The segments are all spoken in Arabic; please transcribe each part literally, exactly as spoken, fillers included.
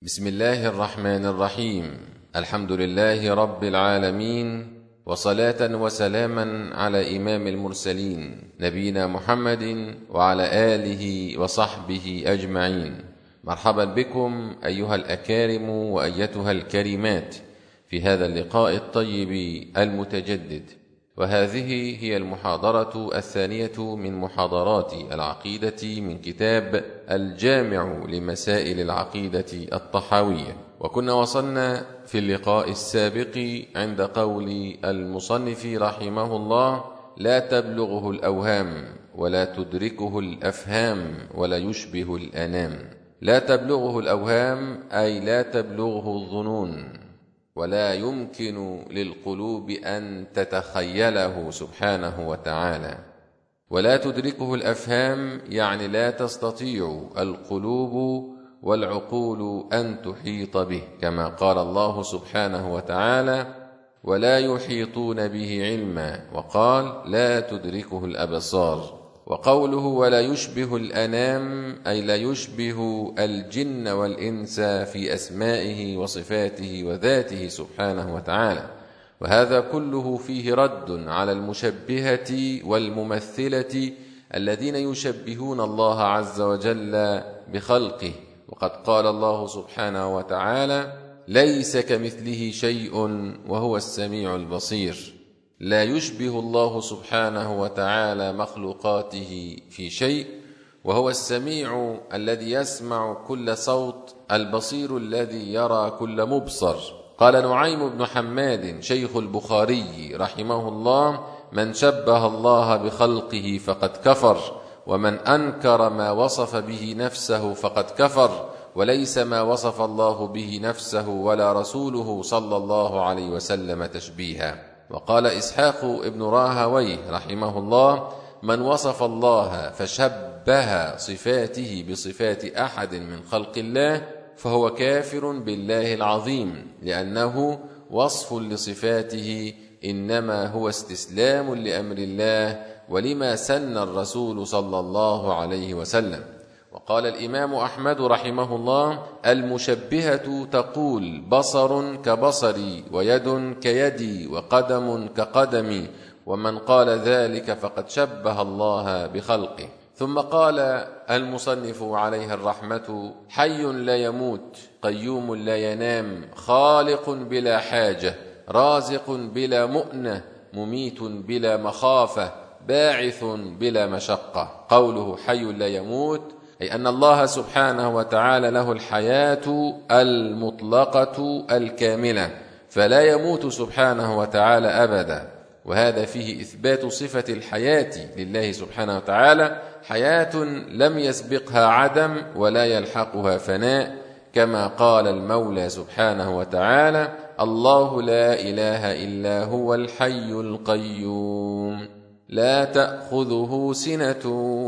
بسم الله الرحمن الرحيم. الحمد لله رب العالمين، وصلاة وسلاما على إمام المرسلين نبينا محمد وعلى آله وصحبه أجمعين. مرحبا بكم أيها الأكارم وأيتها الكريمات في هذا اللقاء الطيب المتجدد، وهذه هي المحاضرة الثانية من محاضرات العقيدة من كتاب الجامع لمسائل العقيدة الطحاوية. وكنا وصلنا في اللقاء السابق عند قول المصنف رحمه الله: لا تبلغه الأوهام ولا تدركه الأفهام ولا يشبه الأنام. لا تبلغه الأوهام أي لا تبلغه الظنون، ولا يمكن للقلوب أن تتخيله سبحانه وتعالى. ولا تدركه الأفهام يعني لا تستطيع القلوب والعقول أن تحيط به، كما قال الله سبحانه وتعالى: ولا يحيطون به علما، وقال: لا تدركه الأبصار. وقوله ولا يشبه الأنام أي لا يشبه الجن والإنس في أسمائه وصفاته وذاته سبحانه وتعالى. وهذا كله فيه رد على المشبهة والممثلة الذين يشبهون الله عز وجل بخلقه. وقد قال الله سبحانه وتعالى: ليس كمثله شيء وهو السميع البصير. لا يشبه الله سبحانه وتعالى مخلوقاته في شيء، وهو السميع الذي يسمع كل صوت، البصير الذي يرى كل مبصر. قال نعيم بن حماد شيخ البخاري رحمه الله: من شبه الله بخلقه فقد كفر، ومن أنكر ما وصف به نفسه فقد كفر، وليس ما وصف الله به نفسه ولا رسوله صلى الله عليه وسلم تشبيها. وقال إسحاق ابن راهويه رحمه الله: من وصف الله فشبه صفاته بصفات أحد من خلق الله فهو كافر بالله العظيم، لأنه وصف لصفاته إنما هو استسلام لأمر الله ولما سن الرسول صلى الله عليه وسلم. وقال الإمام أحمد رحمه الله: المشبهة تقول بصر كبصري ويد كيدي وقدم كقدمي، ومن قال ذلك فقد شبه الله بخلقه. ثم قال المصنف عليه الرحمة: حي لا يموت، قيوم لا ينام، خالق بلا حاجة، رازق بلا مؤنة، مميت بلا مخافة، باعث بلا مشقة. قوله حي لا يموت أي أن الله سبحانه وتعالى له الحياة المطلقة الكاملة، فلا يموت سبحانه وتعالى أبدا. وهذا فيه إثبات صفة الحياة لله سبحانه وتعالى، حياة لم يسبقها عدم ولا يلحقها فناء، كما قال المولى سبحانه وتعالى: الله لا إله إلا هو الحي القيوم لا تأخذه سنة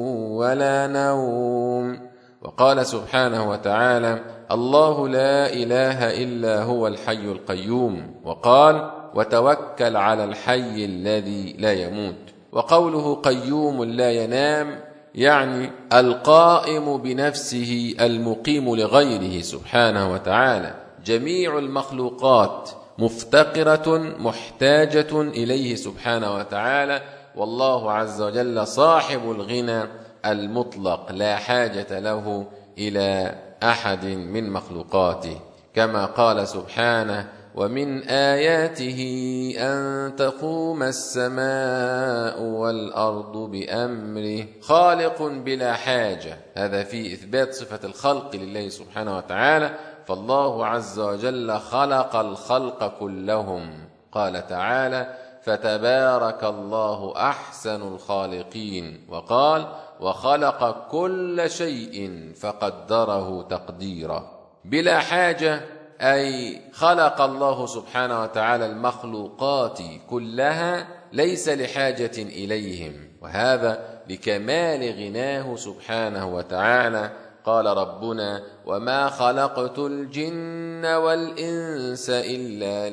ولا نوم. وقال سبحانه وتعالى: الله لا إله إلا هو الحي القيوم، وقال: وتوكل على الحي الذي لا يموت. وقوله قيوم لا ينام يعني القائم بنفسه المقيم لغيره سبحانه وتعالى. جميع المخلوقات مفتقرة محتاجة إليه سبحانه وتعالى، والله عز وجل صاحب الغنى المطلق لا حاجة له إلى أحد من مخلوقاته، كما قال سبحانه: ومن آياته أن تقوم السماء والأرض بأمره. خالق بلا حاجة، هذا فيه إثبات صفة الخلق لله سبحانه وتعالى، فالله عز وجل خلق الخلق كلهم. قال تعالى: فتبارك الله أحسن الخالقين. وقال: وخلق كل شيء فقدره تقديرا. بلا حاجة أي خلق الله سبحانه وتعالى المخلوقات كلها ليس لحاجة إليهم، وهذا لكمال غناه سبحانه وتعالى. قال ربنا: وما خلقت الجن والإنس إلا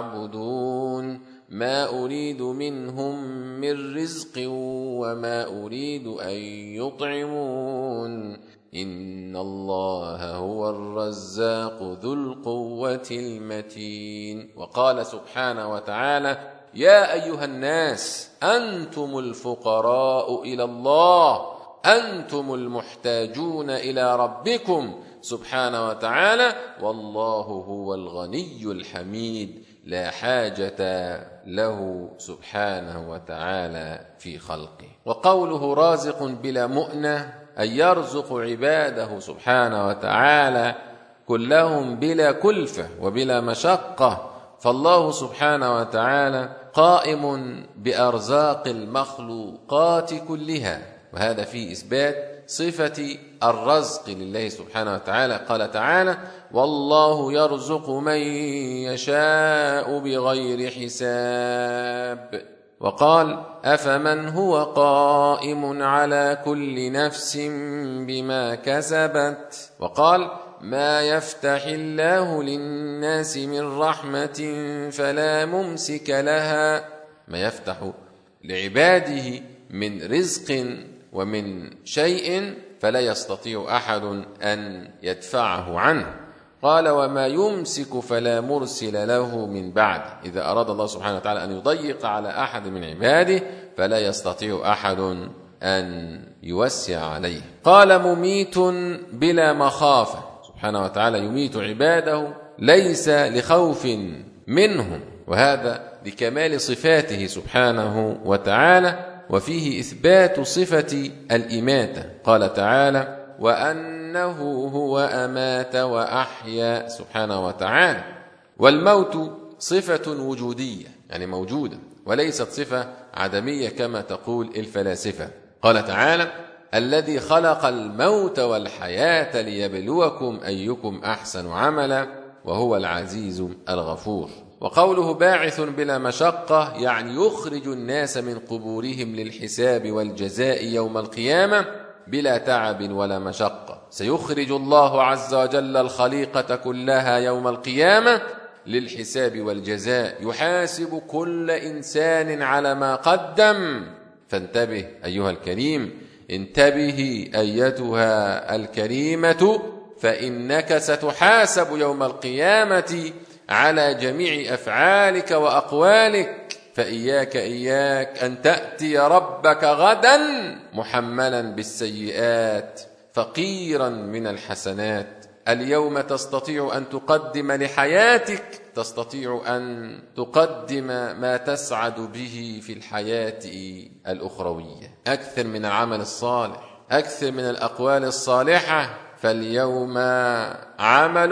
ليعبدون ما أريد منهم من رزق وما أريد أن يطعمون إن الله هو الرزاق ذو القوة المتين. وقال سبحانه وتعالى: يا أيها الناس أنتم الفقراء إلى الله أنتم المحتاجون إلى ربكم سبحانه وتعالى والله هو الغني الحميد لا حاجة له سبحانه وتعالى في خلقه. وقوله رازق بلا مؤنة أن يرزق عباده سبحانه وتعالى كلهم بلا كلفة وبلا مشقة، فالله سبحانه وتعالى قائم بأرزاق المخلوقات كلها، وهذا فيه إثبات صفة الرزق لله سبحانه وتعالى. قال تعالى: والله يرزق من يشاء بغير حساب. وقال: أفمن هو قائم على كل نفس بما كسبت. وقال: ما يفتح الله للناس من رحمة فلا ممسك لها. ما يفتح لعباده من رزق ومن شيء فلا يستطيع أحد أن يدفعه عنه. قال: وما يمسك فلا مرسل له من بعد. إذا أراد الله سبحانه وتعالى أن يضيق على أحد من عباده فلا يستطيع أحد أن يوسع عليه. قال: مميت بلا مخافة. سبحانه وتعالى يميت عباده ليس لخوف منهم، وهذا لكمال صفاته سبحانه وتعالى، وفيه إثبات صفة الإماتة. قال تعالى: وأنه هو أمات وأحيا سبحانه وتعالى. والموت صفة وجودية، يعني موجودة، وليست صفة عدمية كما تقول الفلاسفة. قال تعالى: الذي خلق الموت والحياة ليبلوكم أيكم أحسن عملا وهو العزيز الغفور. وقوله باعث بلا مشقة يعني يخرج الناس من قبورهم للحساب والجزاء يوم القيامة بلا تعب ولا مشقة. سيخرج الله عز وجل الخليقة كلها يوم القيامة للحساب والجزاء، يحاسب كل إنسان على ما قدم. فانتبه أيها الكريم، انتبهي أيتها الكريمة، فإنك ستحاسب يوم القيامة على جميع أفعالك وأقوالك. فإياك إياك أن تأتي ربك غدا محملا بالسيئات فقيرا من الحسنات. اليوم تستطيع أن تقدم لحياتك، تستطيع أن تقدم ما تسعد به في الحياة الأخروية. أكثر من العمل الصالح، أكثر من الأقوال الصالحة. فاليوم عمل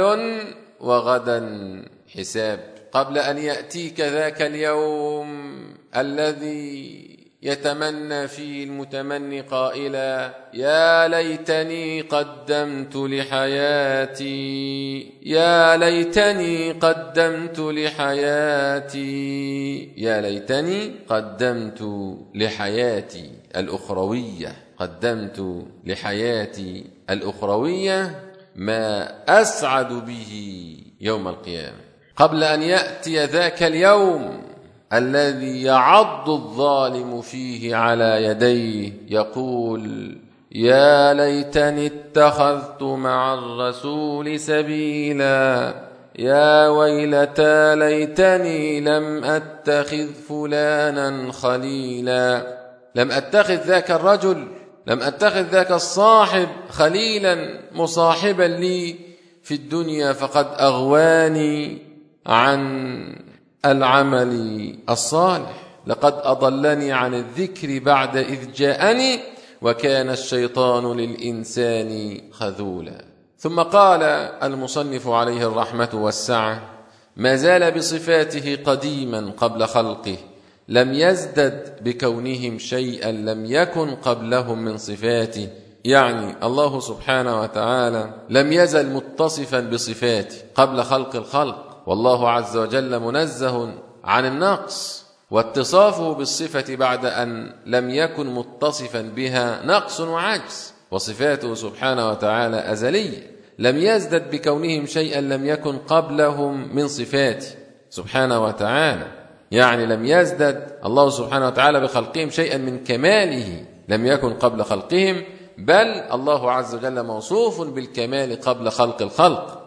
وغدا حساب. قبل أن يأتيك ذاك اليوم الذي يتمنى فيه المتمني قائلا: يا ليتني قدمت لحياتي، يا ليتني قدمت لحياتي، يا ليتني قدمت لحياتي الأخروية، قدمت لحياتي الأخروية ما أسعد به يوم القيامة. قبل أن يأتي ذاك اليوم الذي يعض الظالم فيه على يديه يقول: يا ليتني اتخذت مع الرسول سبيلا، يا ويلتى ليتني لم أتخذ فلانا خليلا. لم أتخذ ذاك الرجل، لم أتخذ ذاك الصاحب خليلا مصاحبا لي في الدنيا، فقد أغواني عن العمل الصالح. لقد أضلني عن الذكر بعد إذ جاءني وكان الشيطان للإنسان خذولا. ثم قال المصنف عليه الرحمة والسعة: ما زال بصفاته قديما قبل خلقه، لم يزدد بكونهم شيئا لم يكن قبلهم من صفاته. يعني الله سبحانه وتعالى لم يزل متصفا بصفاته قبل خلق الخلق، والله عز وجل منزه عن النقص، واتصافه بالصفة بعد أن لم يكن متصفا بها نقص وعجز. وصفاته سبحانه وتعالى أزلية، لم يزدد بكونهم شيئا لم يكن قبلهم من صفاته سبحانه وتعالى. يعني لم يزدد الله سبحانه وتعالى بخلقهم شيئا من كماله لم يكن قبل خلقهم، بل الله عز وجل موصوف بالكمال قبل خلق الخلق،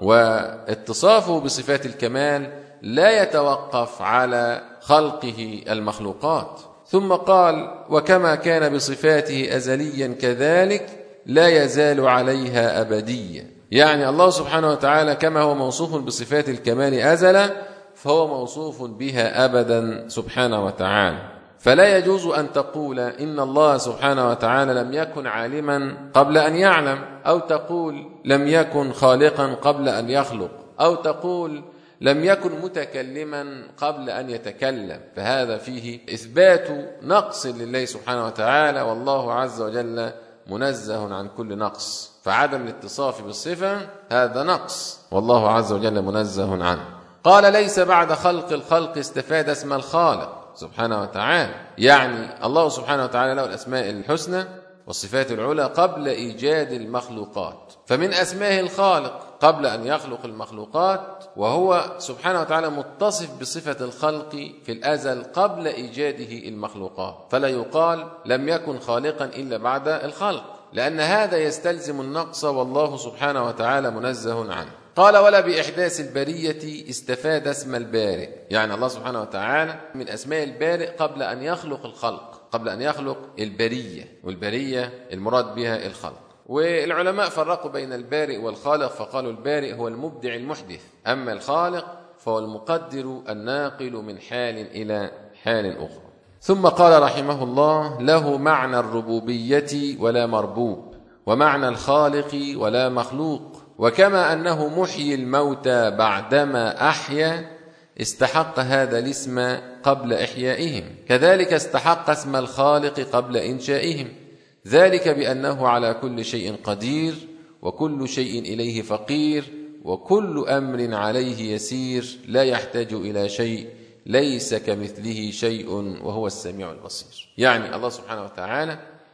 واتصافه بصفات الكمال لا يتوقف على خلقه المخلوقات. ثم قال: وكما كان بصفاته أزليا كذلك لا يزال عليها أبديا. يعني الله سبحانه وتعالى كما هو موصوف بصفات الكمال أزلا فهو موصوف بها أبدا سبحانه وتعالى. فلا يجوز أن تقول إن الله سبحانه وتعالى لم يكن عالما قبل أن يعلم، أو تقول لم يكن خالقا قبل أن يخلق، أو تقول لم يكن متكلما قبل أن يتكلم، فهذا فيه إثبات نقص لله سبحانه وتعالى، والله عز وجل منزه عن كل نقص، فعدم الاتصاف بالصفة هذا نقص والله عز وجل منزه عنه. قال: ليس بعد خلق الخلق استفاد اسم الخالق سبحانه وتعالى، يعني الله سبحانه وتعالى له الأسماء الحسنى والصفات العلى قبل إيجاد المخلوقات، فمن أسمائه الخالق قبل أن يخلق المخلوقات، وهو سبحانه وتعالى متصف بصفة الخلق في الأزل قبل إيجاده المخلوقات، فلا يقال لم يكن خالقا إلا بعد الخلق، لأن هذا يستلزم النقص والله سبحانه وتعالى منزه عنه. قال: ولا بإحداث البرية استفاد اسم البارئ، يعني الله سبحانه وتعالى من أسماء البارئ قبل أن يخلق الخلق، قبل أن يخلق البرية، والبرية المراد بها الخلق. والعلماء فرقوا بين البارئ والخالق، فقالوا البارئ هو المبدع المحدث، أما الخالق فهو المقدر الناقل من حال إلى حال أخرى. ثم قال رحمه الله: له معنى الربوبية ولا مربوب، ومعنى الخالق ولا مخلوق، وكما أنه محيي الموتى بعدما أحيا استحق هذا الاسم قبل إحيائهم، كذلك استحق اسم الخالق قبل إنشائهم، ذلك بأنه على كل شيء قدير، وكل شيء إليه فقير، وكل أمر عليه يسير، لا يحتاج إلى شيء، ليس كمثله شيء وهو السميع البصير. يعني الله سبحانه وتعالى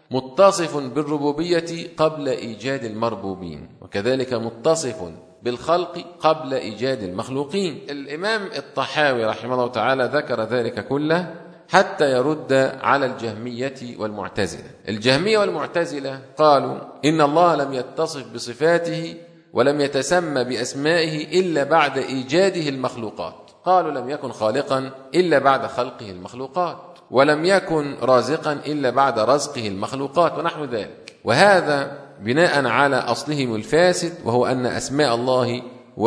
متصف بالربوبية قبل إيجاد المربوبين، وكذلك متصف بالخلق قبل إيجاد المخلوقين. الإمام الطحاوي رحمه الله تعالى ذكر ذلك كله حتى يرد على الجهمية والمعتزلة. الجهمية والمعتزلة قالوا إن الله لم يتصف بصفاته ولم يتسمى بأسمائه إلا بعد إيجاده المخلوقات، قالوا لم يكن خالقا إلا بعد خلقه المخلوقات، ولم يكن رازقا إلا بعد رزقه المخلوقات ونحو ذلك، وهذا بناء على أصلهم الفاسد، وهو أن أسماء الله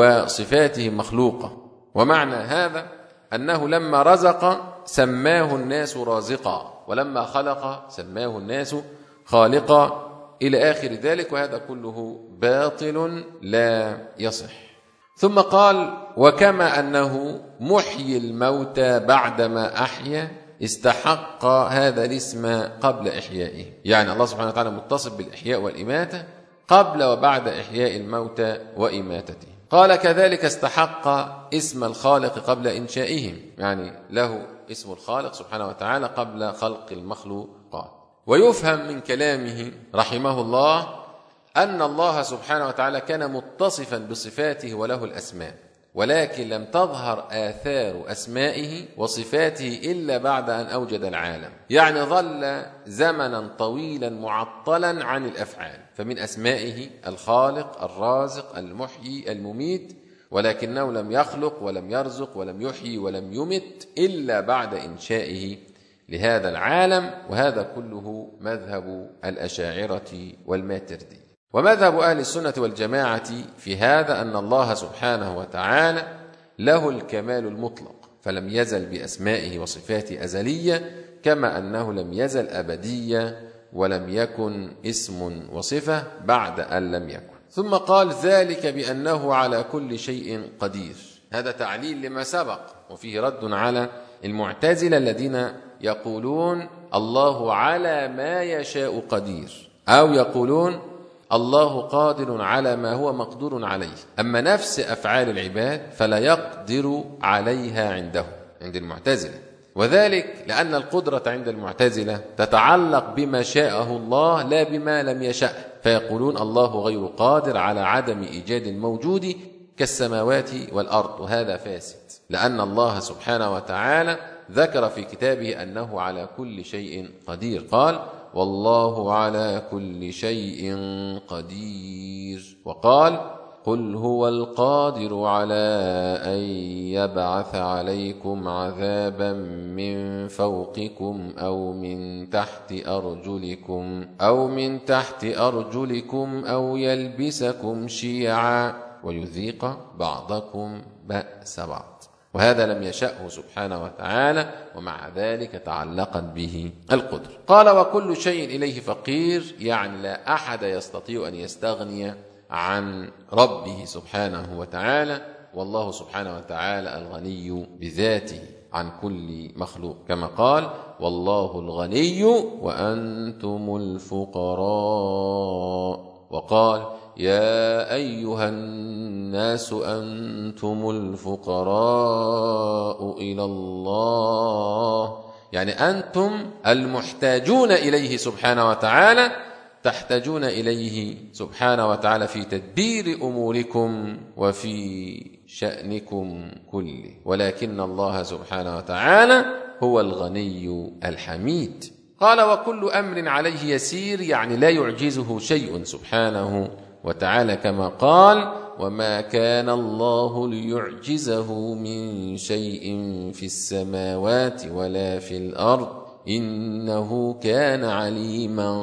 وصفاته مخلوقة. ومعنى هذا أنه لما رزق سماه الناس رازقا، ولما خلق سماه الناس خالقا، إلى آخر ذلك، وهذا كله باطل لا يصح. ثم قال: وكما أنه محيي الموتى بعدما أحيا استحق هذا الاسم قبل إحيائه، يعني الله سبحانه وتعالى متصف بالإحياء والإماتة قبل وبعد إحياء الموتى وإماتته. قال: كذلك استحق اسم الخالق قبل إنشائهم، يعني له اسم الخالق سبحانه وتعالى قبل خلق المخلوقات. ويفهم من كلامه رحمه الله أن الله سبحانه وتعالى كان متصفا بصفاته وله الأسماء، ولكن لم تظهر آثار أسمائه وصفاته إلا بعد أن أوجد العالم، يعني ظل زمنا طويلا معطلا عن الأفعال، فمن أسمائه الخالق الرازق المحيي المميت، ولكنه لم يخلق ولم يرزق ولم يحيي ولم يمت إلا بعد إنشائه لهذا العالم. وهذا كله مذهب الأشاعرة والماتردي. ومذهب أهل السنة والجماعة في هذا أن الله سبحانه وتعالى له الكمال المطلق، فلم يزل بأسمائه وصفاته أزلية، كما أنه لم يزل أبدية ولم يكن اسم وصفة بعد أن لم يكن. ثم قال: ذلك بأنه على كل شيء قدير. هذا تعليل لما سبق، وفيه رد على المعتزلة الذين يقولون الله على ما يشاء قدير، أو يقولون الله قادر على ما هو مقدور عليه، أما نفس أفعال العباد فلا يقدر عليها عنده، عند المعتزلة. وذلك لأن القدرة عند المعتزلة تتعلق بما شاءه الله لا بما لم يشاء، فيقولون الله غير قادر على عدم إيجاد الموجود كالسماوات والأرض، وهذا فاسد، لأن الله سبحانه وتعالى ذكر في كتابه أنه على كل شيء قدير. قال: والله على كل شيء قدير. وقال قل هو القادر على أن يبعث عليكم عذابا من فوقكم أو من تحت أرجلكم أو من تحت أرجلكم أو يلبسكم شيعا ويذيق بعضكم بأس بعض. وهذا لم يشأه سبحانه وتعالى، ومع ذلك تعلقت به القدر. قال وكل شيء إليه فقير، يعني لا أحد يستطيع أن يستغني عن ربه سبحانه وتعالى، والله سبحانه وتعالى الغني بذاته عن كل مخلوق، كما قال والله الغني وأنتم الفقراء. وقال يا أيها الناس أنتم الفقراء إلى الله، يعني أنتم المحتاجون إليه سبحانه وتعالى، تحتاجون إليه سبحانه وتعالى في تدبير أموركم وفي شأنكم كله، ولكن الله سبحانه وتعالى هو الغني الحميد. قال وكل أمر عليه يسير، يعني لا يعجزه شيء سبحانه وتعالى، كما قال وما كان الله ليعجزه من شيء في السماوات ولا في الأرض إنه كان عليما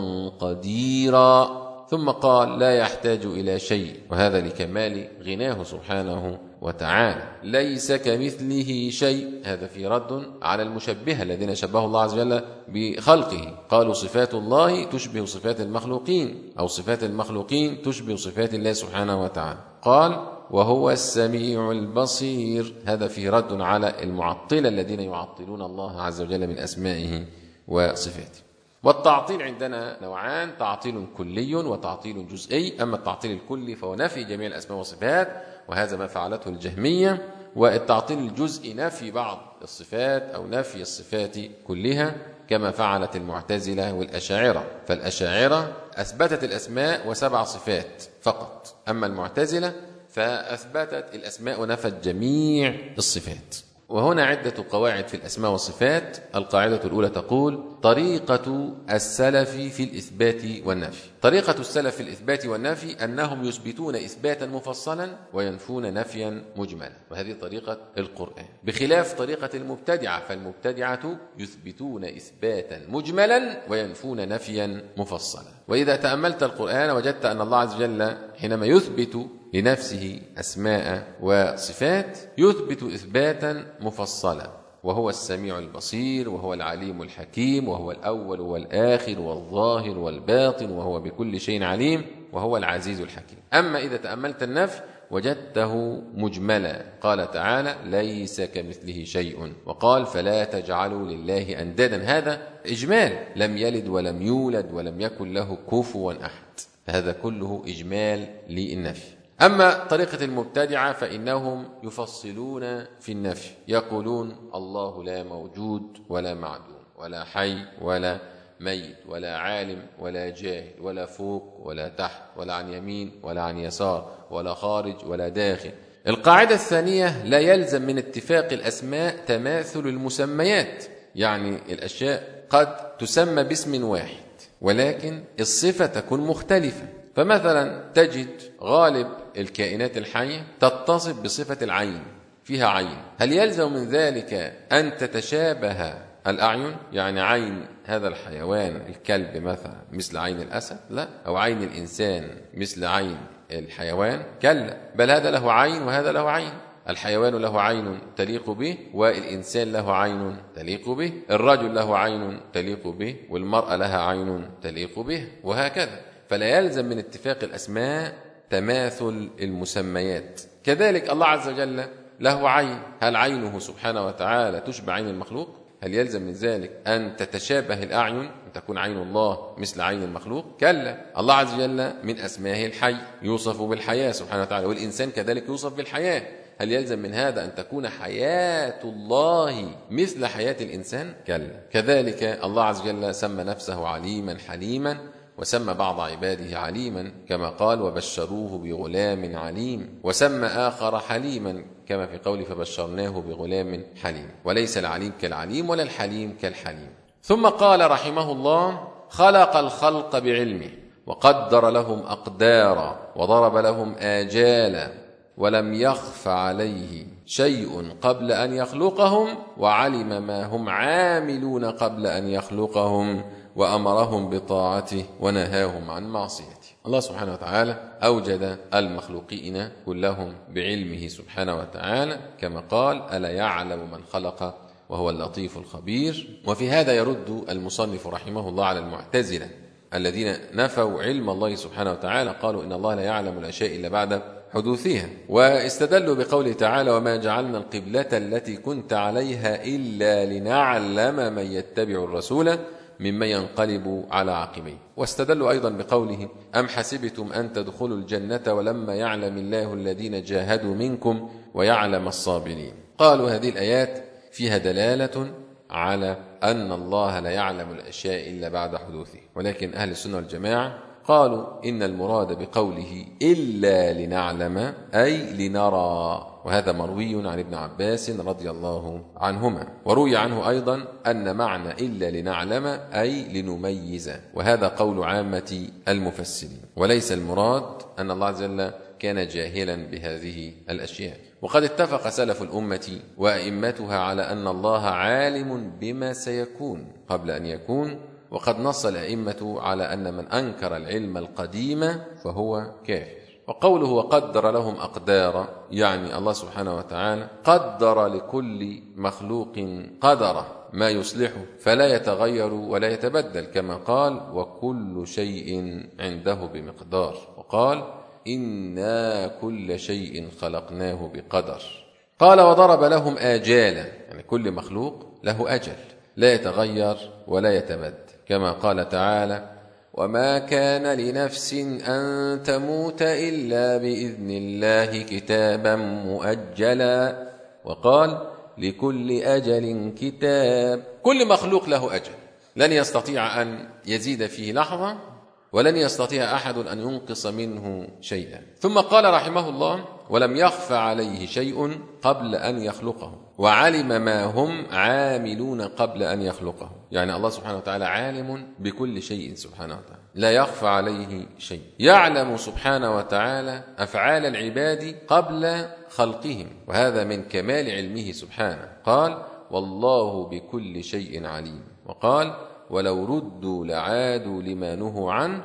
قديرا. ثم قال لا يحتاج إلى شيء، وهذا لكمال غناه سبحانه وتعالى. ليس كمثله شيء، هذا في رد على المشبهة الذين شبهوا الله عز وجل بخلقه، قالوا صفات الله تشبه صفات المخلوقين، أو صفات المخلوقين تشبه صفات الله سبحانه وتعالى. قال وهو السميع البصير، هذا في رد على المعطلة الذين يعطلون الله عز وجل من أسمائه وصفاته. والتعطيل عندنا نوعان، تعطيل كلي وتعطيل جزئي. أما التعطيل الكلي فهو نفي جميع الأسماء والصفات، وهذا ما فعلته الجهمية. والتعطيل الجزئي نفي بعض الصفات أو نفي الصفات كلها، كما فعلت المعتزلة والأشاعرة. فالأشاعرة أثبتت الأسماء وسبع صفات فقط، أما المعتزلة فأثبتت الأسماء ونفت جميع الصفات. وهنا عدة قواعد في الأسماء والصفات. القاعدة الأولى تقول طريقة السلف في الإثبات والنفي. طريقة السلف في الإثبات والنفي أنهم يثبتون إثباتا مفصلا وينفون نفيا مجملا، وهذه طريقة القرآن، بخلاف طريقة المبتدعة، فالمبتدعة يثبتون إثباتا مجملا وينفون نفيا مفصلا. وإذا تأملت القرآن وجدت أن الله عز وجل حينما يثبت لنفسه أسماء وصفات يثبت إثباتا مفصلا، وهو السميع البصير، وهو العليم الحكيم، وهو الأول والآخر والظاهر والباطن، وهو بكل شيء عليم، وهو العزيز الحكيم. أما إذا تأملت النفي وجدته مجملا، قال تعالى ليس كمثله شيء، وقال فلا تجعلوا لله أندادا، هذا إجمال، لم يلد ولم يولد ولم يكن له كفوا أحد، هذا كله إجمال للنفي. أما طريقة المبتدعة فإنهم يفصلون في النفي، يقولون الله لا موجود ولا معدوم ولا حي ولا ميت ولا عالم ولا جاهل ولا فوق ولا تحت ولا عن يمين ولا عن يسار ولا خارج ولا داخل. القاعدة الثانية لا يلزم من اتفاق الأسماء تماثل المسميات، يعني الأشياء قد تسمى باسم واحد ولكن الصفة تكون مختلفة. فمثلا تجد غالب الكائنات الحية تتصف بصفة العين، فيها عين، هل يلزم من ذلك أن تتشابه الأعين؟ يعني عين هذا الحيوان الكلب مثلا مثل عين الأسد؟ لا. أو عين الإنسان مثل عين الحيوان؟ كلا، بل هذا له عين وهذا له عين. الحيوان له عين تليق به، والإنسان له عين تليق به، الرجل له عين تليق به، والمرأة لها عين تليق به، وهكذا. فلا يلزم من اتفاق الأسماء تماثل المسميات. كذلك الله عز وجل له عين، هل عينه سبحانه وتعالى تشبه عين المخلوق؟ هل يلزم من ذلك أن تتشابه الأعين، أن تكون عين الله مثل عين المخلوق؟ كلا. الله عز وجل من أسمائه الحي، يوصف بالحياة سبحانه وتعالى، والإنسان كذلك يوصف بالحياة، هل يلزم من هذا أن تكون حياة الله مثل حياة الإنسان؟ كلا. كذلك الله عز وجل سمى نفسه عليما حليما، وسمى بعض عباده عليما كما قال وبشروه بغلام عليم، وسمى آخر حليما كما في قوله فبشرناه بغلام حليم. وليس العليم كالعليم ولا الحليم كالحليم. ثم قال رحمه الله خلق الخلق بعلمه وقدر لهم أقدارا وضرب لهم آجالا ولم يخف عليه شيء قبل أن يخلقهم وعلم ما هم عاملون قبل أن يخلقهم وأمرهم بطاعته ونهاهم عن معصيته. الله سبحانه وتعالى أوجد المخلوقين كلهم بعلمه سبحانه وتعالى كما قال: ألا يعلم من خلق وهو اللطيف الخبير. وفي هذا يرد المصنف رحمه الله على المعتزلة الذين نفوا علم الله سبحانه وتعالى، قالوا إن الله لا يعلم الأشياء إلا بعد حدوثها، واستدلوا بقوله تعالى: وما جعلنا القبلة التي كنت عليها إلا لنعلم من يتبع الرسول ممن ينقلب على عقبيه. واستدلوا أيضا بقوله: أم حسبتم أن تدخلوا الجنة ولما يعلم الله الذين جاهدوا منكم ويعلم الصابرين. قالوا هذه الآيات فيها دلالة على أن الله لا يعلم الأشياء إلا بعد حدوثه، ولكن أهل السنة والجماعة قالوا إن المراد بقوله إلا لنعلم أي لنرى، وهذا مروي عن ابن عباس رضي الله عنهما. وروي عنه أيضا أن معنى إلا لنعلم أي لنميز، وهذا قول عامة المفسرين، وليس المراد أن الله عز وجل كان جاهلا بهذه الأشياء. وقد اتفق سلف الأمة وأئمتها على أن الله عالم بما سيكون قبل أن يكون، وقد نص الأئمة على أن من أنكر العلم القديم فهو كافر. وقوله وقدر لهم أقدارا، يعني الله سبحانه وتعالى قدر لكل مخلوق قدره ما يصلحه فلا يتغير ولا يتبدل، كما قال: وكل شيء عنده بمقدار، وقال: إنا كل شيء خلقناه بقدر. قال: وضرب لهم آجالا، يعني كل مخلوق له أجل لا يتغير ولا يتبدل، كما قال تعالى: وما كان لنفس أن تموت إلا بإذن الله كتابا مؤجلا، وقال: لكل أجل كتاب. كل مخلوق له أجل لن يستطيع أن يزيد فيه لحظة، ولن يستطيع أحد أن ينقص منه شيئا. ثم قال رحمه الله: ولم يخف عليه شيء قبل أن يخلقه وعلم ما هم عاملون قبل أن يخلقه، يعني الله سبحانه وتعالى عالم بكل شيء سبحانه وتعالى، لا يخفى عليه شيء. يعلم سبحانه وتعالى أفعال العباد قبل خلقهم، وهذا من كمال علمه سبحانه. قال: والله بكل شيء عليم، وقال: ولو ردوا لعادوا لما نهوا عنه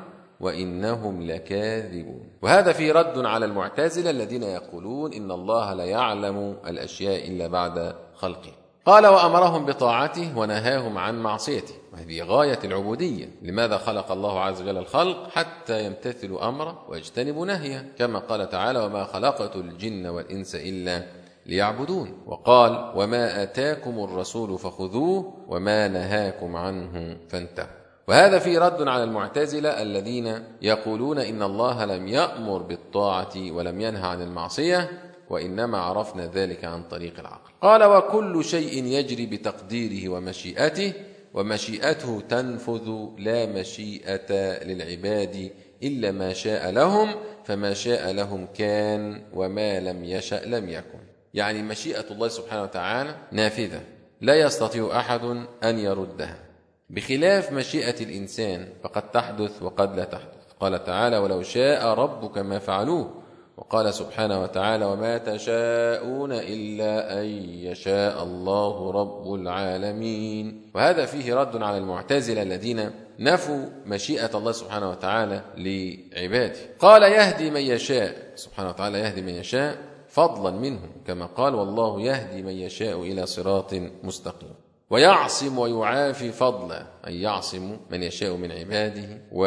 وإنهم لكاذبون. وهذا في رد على المعتزلة الذين يقولون إن الله لا يعلم الأشياء إلا بعد خلقه. قال: وأمرهم بطاعته ونهاهم عن معصيته، وهذه غاية العبودية. لماذا خلق الله عز وجل الخلق؟ حتى يمتثلوا أمره ويجتنبوا نهيه، كما قال تعالى: وما خلقت الجن والإنس إلا ليعبدون. وقال: وما آتاكم الرسول فخذوه وما نهاكم عنه فانتهوا. وهذا في رد على المعتزلة الذين يقولون إن الله لم يأمر بالطاعة ولم ينهى عن المعصية، وإنما عرفنا ذلك عن طريق العقل. قال: وكل شيء يجري بتقديره ومشيئته، ومشيئته تنفذ، لا مشيئة للعباد إلا ما شاء لهم، فما شاء لهم كان وما لم يشأ لم يكن. يعني مشيئة الله سبحانه وتعالى نافذة لا يستطيع أحد أن يردها، بخلاف مشيئة الإنسان فقد تحدث وقد لا تحدث. قال تعالى: ولو شاء ربك ما فعلوه. وقال سبحانه وتعالى: وما تشاءون إلا أن يشاء الله رب العالمين. وهذا فيه رد على المعتزلة الذين نفوا مشيئة الله سبحانه وتعالى لعباده. قال: يهدي من يشاء، سبحانه وتعالى يهدي من يشاء فضلا منه، كما قال: والله يهدي من يشاء إلى صراط مستقيم. ويعصم ويعافي فضلا، أي يعصم من يشاء من عباده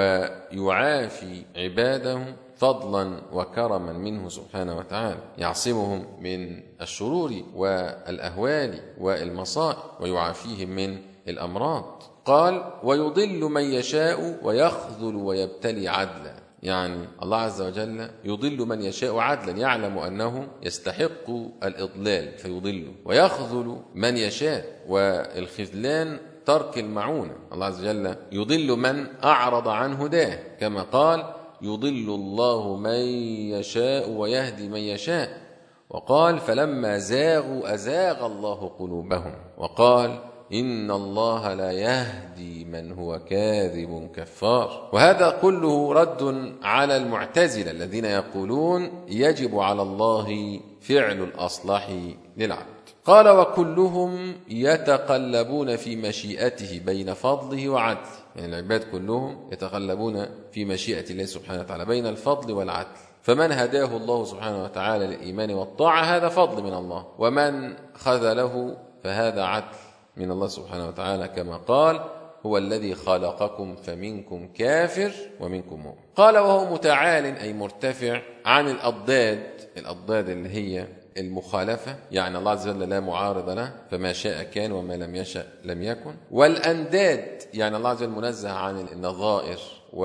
ويعافي عباده فضلا وكرما منه سبحانه وتعالى، يعصمهم من الشرور والأهوال والمصائب ويعافيهم من الأمراض. قال: ويضل من يشاء ويخذل ويبتلي عدلا، يعني الله عز وجل يضل من يشاء عدلا، يعلم أنه يستحق الإضلال فيضله، ويخذل من يشاء، والخذلان ترك المعونة. الله عز وجل يضل من أعرض عن هداه، كما قال: يضل الله من يشاء ويهدي من يشاء. وقال: فلما زاغوا أزاغ الله قلوبهم. وقال: إن الله لا يهدي من هو كاذب كفار. وهذا كله رد على المعتزلة الذين يقولون يجب على الله فعل الأصلح للعبد. قال وكلهم يتقلبون في مشيئته بين فضله وعدله، يعني العباد كلهم يتقلبون في مشيئة الله سبحانه وتعالى بين الفضل والعدل. فمن هداه الله سبحانه وتعالى للإيمان والطاعة هذا فضل من الله، ومن خذله فهذا عدل من الله سبحانه وتعالى، كما قال هو الذي خلقكم فمنكم كافر ومنكم مؤمن. قال وهو متعال أي مرتفع عن الأضداد، الأضداد اللي هي المخالفة، يعني الله عز وجل لا معارض له فما شاء كان وما لم يشأ لم يكن. والأنداد يعني الله عز وجل منزه عن النظائر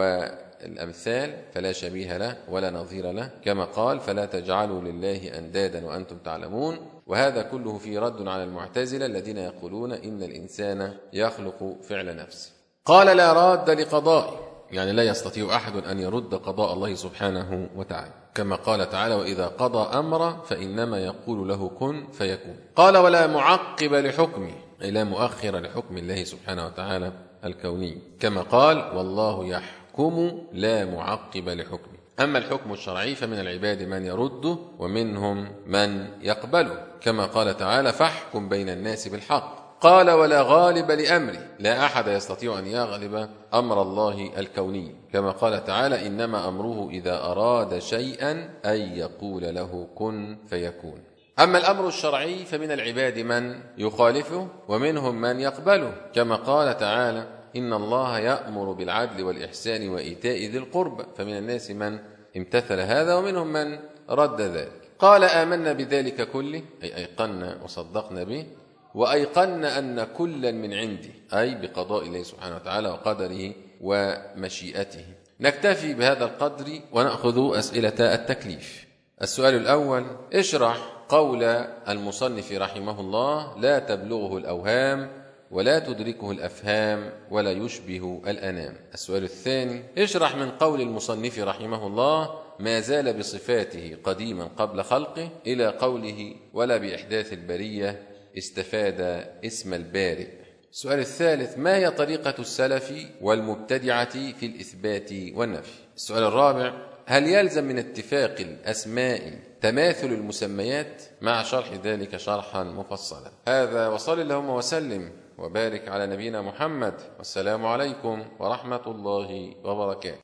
والأمثال فلا شبيه له ولا نظير له، كما قال فلا تجعلوا لله أندادا وأنتم تعلمون. وهذا كله في رد على المعتزلة الذين يقولون إن الإنسان يخلق فعل نفسه. قال لا راد لقضائه، يعني لا يستطيع أحد أن يرد قضاء الله سبحانه وتعالى، كما قال تعالى وإذا قضى أمرا فإنما يقول له كن فيكون. قال ولا معقب لحكمه، أي لا مؤخر لحكم الله سبحانه وتعالى الكوني، كما قال والله يحكم لا معقب لحكمه. أما الحكم الشرعي فمن العباد من يرده ومنهم من يقبله، كما قال تعالى فاحكم بين الناس بالحق. قال ولا غالب لأمره، لا أحد يستطيع أن يغلب أمر الله الكوني، كما قال تعالى إنما أمره إذا أراد شيئا أن يقول له كن فيكون. أما الأمر الشرعي فمن العباد من يخالفه ومنهم من يقبله، كما قال تعالى إن الله يأمر بالعدل والإحسان وإيتاء ذي القربى، فمن الناس من امتثل هذا ومنهم من رد ذلك. قال آمنا بذلك كله، أي أيقنا وصدقنا به، وأيقنا أن كلا من عندي، أي بقضاء الله سبحانه وتعالى وقدره ومشيئته. نكتفي بهذا القدر ونأخذ أسئلة التكليف. السؤال الأول اشرح قول المصنف رحمه الله لا تبلغه الأوهام ولا تدركه الأفهام ولا يشبه الأنام. السؤال الثاني اشرح من قول المصنف رحمه الله ما زال بصفاته قديما قبل خلقه إلى قوله ولا بإحداث البرية استفاد اسم البارئ. السؤال الثالث ما هي طريقة السلف والمبتدعة في الإثبات والنفي. السؤال الرابع هل يلزم من اتفاق الأسماء تماثل المسميات، مع شرح ذلك شرحا مفصلا. هذا وصل اللهم وسلم وبارك على نبينا محمد، والسلام عليكم ورحمة الله وبركاته.